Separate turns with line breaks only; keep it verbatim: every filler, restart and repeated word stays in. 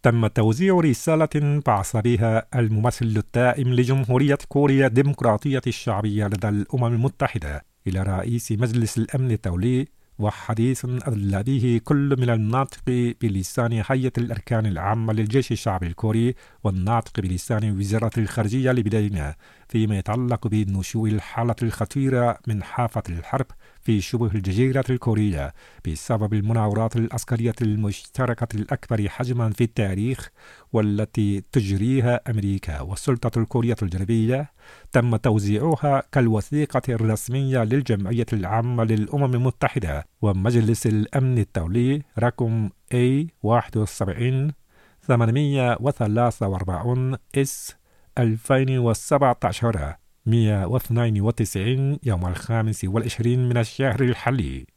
تم توزيع رسالة بعث بها الممثل الدائم لجمهورية كوريا الديمقراطية الشعبية لدى الأمم المتحدة إلى رئيس مجلس الأمن الدولي، وحديث أدلى به كل من الناطق بلسان هيئة الأركان العامة للجيش الشعبي الكوري والناطق بلسان وزارة الخارجية لبلادنا فيما يتعلق بنشوء الحالة الخطيرة من حافة الحرب في شبه الجزيرة الكورية بسبب المناورات العسكرية المشتركة الأكبر حجما في التاريخ والتي تجريها أمريكا والسلطة الكورية الجنوبية. تم توزيعها كالوثيقة الرسمية للجمعية العامة للأمم المتحدة ومجلس الأمن الدولي رقم إيه واحد وسبعين ثمانمئة وثلاثة وأربعين إس ألفين وسبعة عشر مئة واثنين وتسعين يوم الخامس والعشرين من الشهر الحالي.